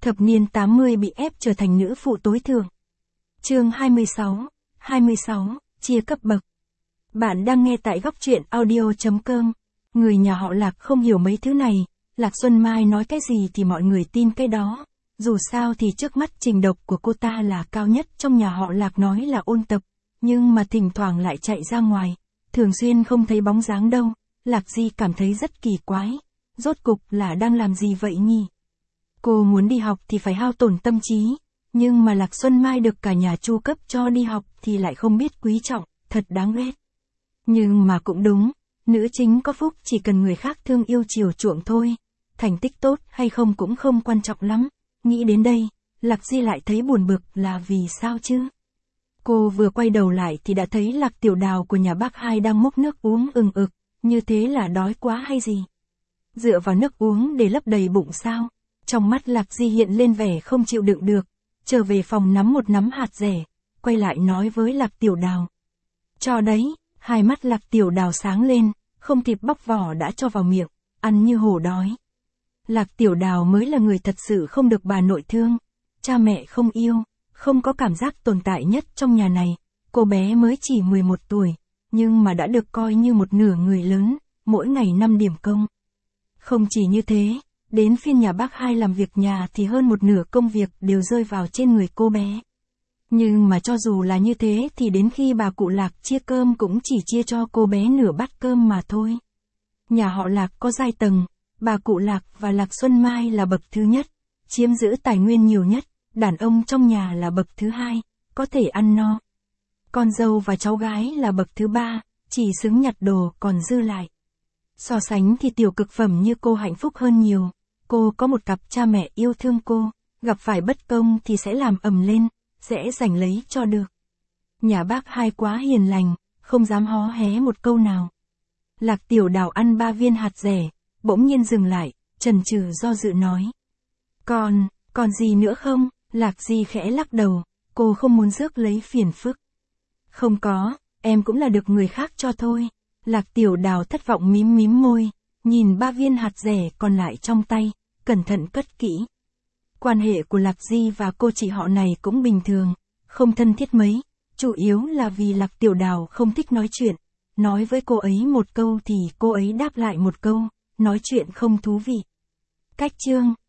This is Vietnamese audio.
Thập niên 80 bị ép trở thành nữ phụ tối thượng. Chương 26, chia cấp bậc. Bạn đang nghe tại góc truyện audio.com. Người nhà họ Lạc không hiểu mấy thứ này, Lạc Xuân Mai nói cái gì thì mọi người tin cái đó. Dù sao thì trước mắt trình độ của cô ta là cao nhất trong nhà họ Lạc, nói là ôn tập, nhưng mà thỉnh thoảng lại chạy ra ngoài, thường xuyên không thấy bóng dáng đâu. Lạc Di cảm thấy rất kỳ quái, rốt cục là đang làm gì vậy nhỉ? Cô muốn đi học thì phải hao tổn tâm trí, nhưng mà Lạc Xuân Mai được cả nhà chu cấp cho đi học thì lại không biết quý trọng, thật đáng ghét. Nhưng mà cũng đúng, nữ chính có phúc chỉ cần người khác thương yêu chiều chuộng thôi, thành tích tốt hay không cũng không quan trọng lắm. Nghĩ đến đây, Lạc Di lại thấy buồn bực là vì sao chứ? Cô vừa quay đầu lại thì đã thấy Lạc Tiểu Đào của nhà bác Hai đang múc nước uống ừng ực, như thế là đói quá hay gì? Dựa vào nước uống để lấp đầy bụng sao? Trong mắt Lạc Di hiện lên vẻ không chịu đựng được, trở về phòng nắm một nắm hạt dẻ, quay lại nói với Lạc Tiểu Đào. Cho đấy, hai mắt Lạc Tiểu Đào sáng lên, không kịp bóc vỏ đã cho vào miệng, ăn như hổ đói. Lạc Tiểu Đào mới là người thật sự không được bà nội thương, cha mẹ không yêu, không có cảm giác tồn tại nhất trong nhà này. Cô bé mới chỉ 11 tuổi, nhưng mà đã được coi như một nửa người lớn, mỗi ngày 5 điểm công. Không chỉ như thế, đến phiên nhà bác Hai làm việc nhà thì hơn một nửa công việc đều rơi vào trên người cô bé. Nhưng mà cho dù là như thế thì đến khi bà cụ Lạc chia cơm cũng chỉ chia cho cô bé nửa bát cơm mà thôi. Nhà họ Lạc có giai tầng, bà cụ Lạc và Lạc Xuân Mai là bậc thứ nhất, chiếm giữ tài nguyên nhiều nhất, đàn ông trong nhà là bậc thứ hai, có thể ăn no. Con dâu và cháu gái là bậc thứ ba, chỉ xứng nhặt đồ còn dư lại. So sánh thì tiểu cực phẩm như cô hạnh phúc hơn nhiều, cô có một cặp cha mẹ yêu thương cô, gặp phải bất công thì sẽ làm ầm lên, sẽ giành lấy cho được. Nhà bác Hai quá hiền lành, không dám hó hé một câu nào. Lạc Tiểu Đào ăn 3 viên hạt dẻ, bỗng nhiên dừng lại, chần chừ do dự nói. Còn gì nữa không? Lạc Di khẽ lắc đầu, cô không muốn rước lấy phiền phức. Không có, em cũng là được người khác cho thôi. Lạc Tiểu Đào thất vọng mím mím môi, nhìn 3 viên hạt dẻ còn lại trong tay, cẩn thận cất kỹ. Quan hệ của Lạc Di và cô chị họ này cũng bình thường, không thân thiết mấy, chủ yếu là vì Lạc Tiểu Đào không thích nói chuyện, nói với cô ấy một câu thì cô ấy đáp lại một câu, nói chuyện không thú vị. Cách chương